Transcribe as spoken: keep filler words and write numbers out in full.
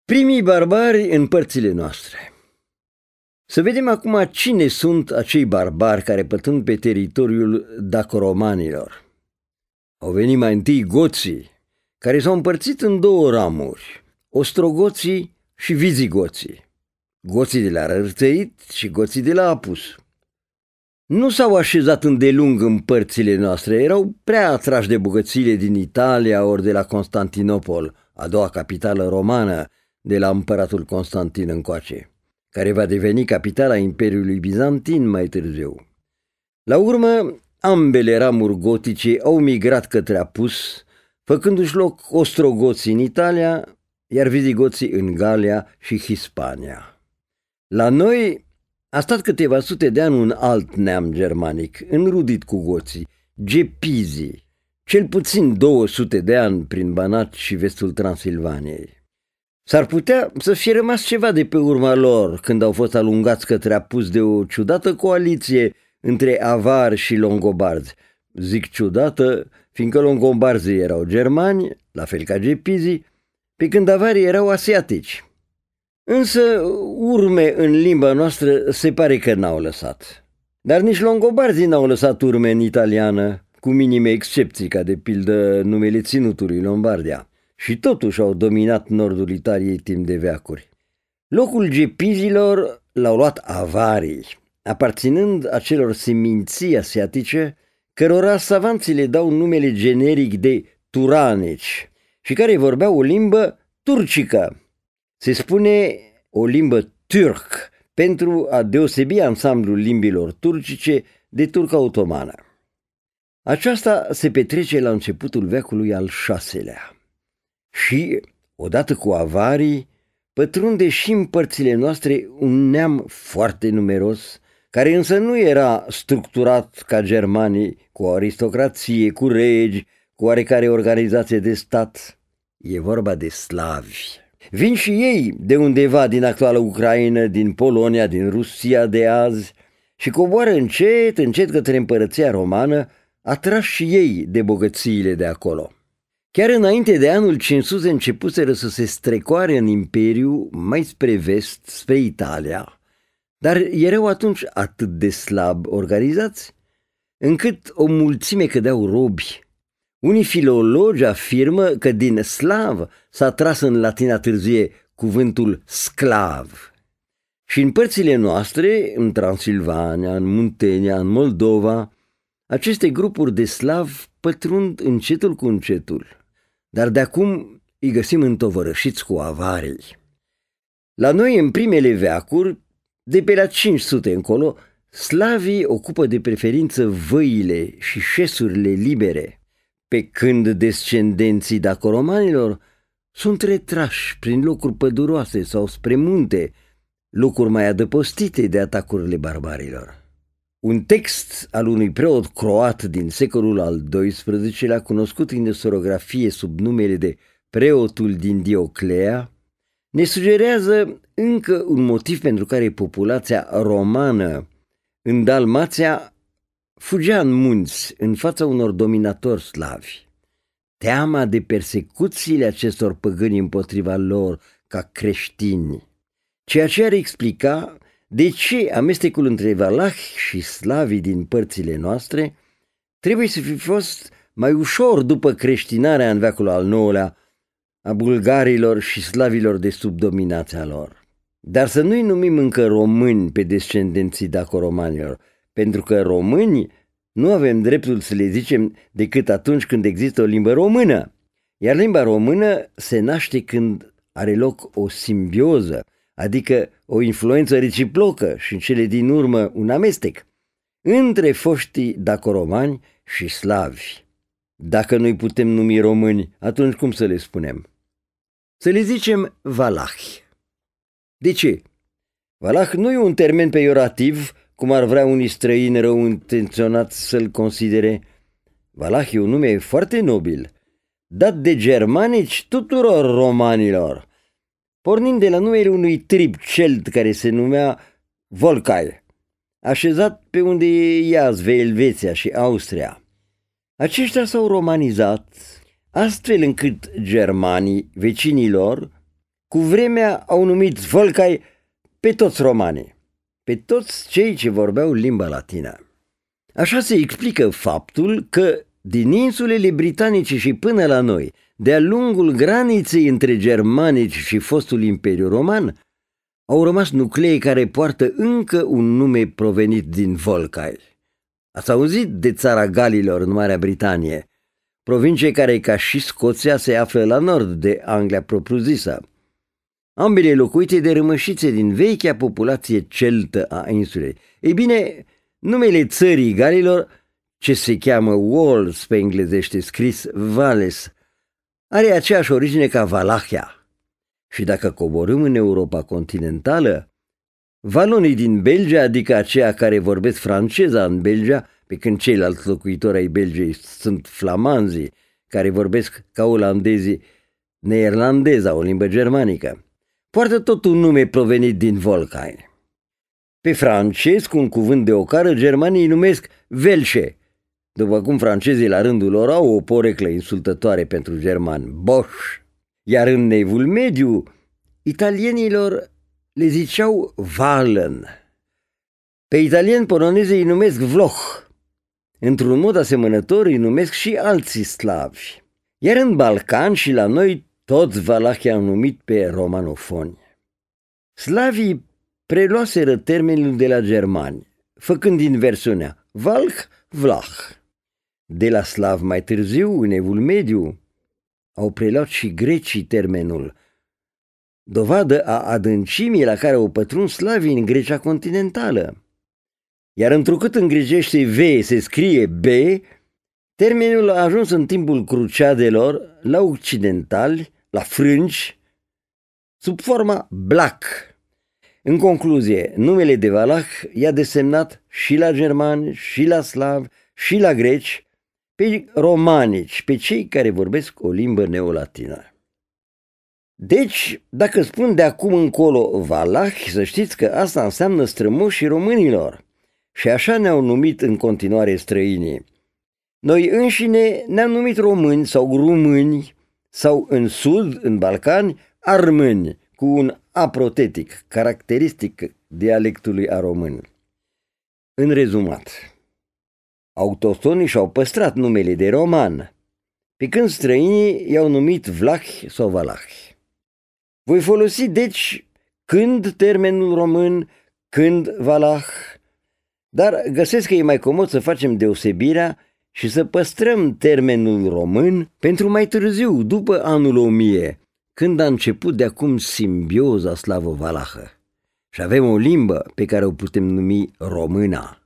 Primii barbari în părțile noastre. Să vedem acum cine sunt acei barbari care pătrund pe teritoriul dacoromanilor. Au venit mai întâi goții, care s-au împărțit în două ramuri, ostrogoții și vizigoții, goții de la Rărțăit și goții de la Apus. Nu s-au așezat îndelung în părțile noastre, erau prea atrași de bogățiile din Italia ori de la Constantinopol, a doua capitală romană de la împăratul Constantin încoace, care va deveni capitala Imperiului Bizantin mai târziu. La urmă, ambele ramuri gotice au migrat către Apus, făcându-și loc ostrogoții în Italia, iar vizigoții în Galia și Hispania. La noi a stat câteva sute de ani un alt neam germanic, înrudit cu goții, gepizii, cel puțin două sute de ani prin Banat și vestul Transilvaniei. S-ar putea să fie rămas ceva de pe urma lor când au fost alungați către Apus de o ciudată coaliție între avari și longobarzi. Zic ciudată, fiindcă longobarzii erau germani, la fel ca gepizii, pe când avarii erau asiatici. Însă urme în limba noastră se pare că n-au lăsat. Dar nici longobarzii n-au lăsat urme în italiană, cu minime excepții, ca de pildă numele ținutului Lombardia. Și totuși au dominat nordul Italiei timp de veacuri. Locul gepizilor l-au luat avarii, aparținând acelor seminții asiatice, cărora savanții le dau numele generic de turanici și care vorbeau o limbă turcică. Se spune o limbă turc pentru a deosebi ansamblul limbilor turcice de turca otomană. Aceasta se petrece la începutul veacului al șaselea. Și, odată cu avarii, pătrunde și în părțile noastre un neam foarte numeros, care însă nu era structurat ca germanii, cu o aristocrație, cu regi, cu oarecare organizație de stat. E vorba de slavi. Vin și ei de undeva din actuala Ucraina, din Polonia, din Rusia de azi și coboară încet, încet către împărăția romană, atrași și ei de bogățiile de acolo. Chiar înainte de anul cinci sute începuseră să se strecoare în imperiu mai spre vest, spre Italia, dar erau atunci atât de slab organizați, încât o mulțime cădeau robi. Unii filologi afirmă că din slav s-a tras în latina târzie cuvântul sclav. Și în părțile noastre, în Transilvania, în Muntenia, în Moldova, aceste grupuri de slavi pătrund încetul cu încetul. Dar de acum îi găsim întovărășiți cu avarii. La noi, în primele veacuri, de pe la cinci sute încolo, slavii ocupă de preferință văile și șesurile libere, pe când descendenții dacoromanilor sunt retrași prin locuri păduroase sau spre munte, locuri mai adăpostite de atacurile barbarilor. Un text al unui preot croat din secolul al doisprezecelea, cunoscut în istoriografie sub numele de Preotul din Dioclea, ne sugerează încă un motiv pentru care populația romană în Dalmația fugea în munți în fața unor dominatori slavi. Teama de persecuțiile acestor păgâni împotriva lor ca creștini, ceea ce ar explica de ce amestecul între valahi și slavii din părțile noastre trebuie să fi fost mai ușor după creștinarea în veacul al nouălea a bulgarilor și slavilor de sub dominația lor. Dar să nu-i numim încă români pe descendenții dacoromanilor, pentru că români nu avem dreptul să le zicem decât atunci când există o limbă română, iar limba română se naște când are loc o simbioză, adică o influență reciprocă și în cele din urmă un amestec între foștii dacoromani și slavi. Dacă noi putem numi români, atunci cum să le spunem? Să le zicem valahi. De ce? Valah nu e un termen peiorativ, cum ar vrea unii străini rău intenționați să-l considere. Valah e un nume foarte nobil, dat de germanici tuturor romanilor, pornind de la numele unui trib celt care se numea Volcai, așezat pe unde e Iazve, Elveția și Austria. Aceștia s-au romanizat astfel încât germanii, vecinii lor, Cu vremea au numit Volcai pe toți romanii, pe toți cei ce vorbeau limba latină. Așa se explică faptul că din insulele britanice și până la noi, de-a lungul graniței între germanici și fostul Imperiu Roman, au rămas nuclee care poartă încă un nume provenit din Volcai. Ați auzit de țara Galilor în Marea Britanie, provincie care, ca și Scoția, se află la nord de Anglia propriu-zisă. Ambele locuite de rămășițe din vechea populație celtă a insulei. Ei bine, numele țării Galilor, ce se cheamă Wales pe englezește, scris Wales, are aceeași origine ca Valahia. Și dacă coborâm în Europa continentală, valonii din Belgia, adică aceia care vorbesc franceza în Belgia, pe când ceilalți locuitori ai Belgiei sunt flamanzii, care vorbesc ca olandezii neerlandeza, o limbă germanică, poartă tot un nume provenit din Volcai. Pe francez, cu un cuvânt de ocară, germanii îi numesc Velșe, după cum francezii la rândul lor au o poreclă insultătoare pentru germani, Bosch. Iar în Evul Mediu, italienilor le ziceau Valen. Pe italien polonezii îi numesc Vloch. Într-un mod asemănător îi numesc și alții slavi. Iar în Balcan și la noi toți valahii au numit pe romanofoni. Slavii preluaseră termenul de la germani, făcând inversiunea Valch, Vlach. De la slav mai târziu, în Evul Mediu, au preluat și grecii termenul, dovadă a adâncimii la care au pătruns slavii în Grecia continentală. Iar întrucât în grecește V se scrie B, termenul a ajuns în timpul cruciadelor la occidentali, la frângi, sub forma Black. În concluzie, numele de Valah i-a desemnat și la germani, și la slavi, și la greci, pe romanici, pe cei care vorbesc o limbă neolatină. Deci, dacă spun de acum încolo Valahi, să știți că asta înseamnă strămoșii românilor. Și așa ne-au numit în continuare străinii. Noi înșine ne-am numit români sau rumâni, sau în sud, în Balcani, armâni, cu un A protetic, caracteristic dialectului a român. În rezumat, autohtonii și-au păstrat numele de roman, pe când străinii i-au numit vlahi sau valahi. Voi folosi, deci, când termenul român, când valah, dar găsesc că e mai comod să facem deosebirea și să păstrăm termenul român pentru mai târziu, după anul o mie, când a început de acum simbioza slavo-valahă și avem o limbă pe care o putem numi româna.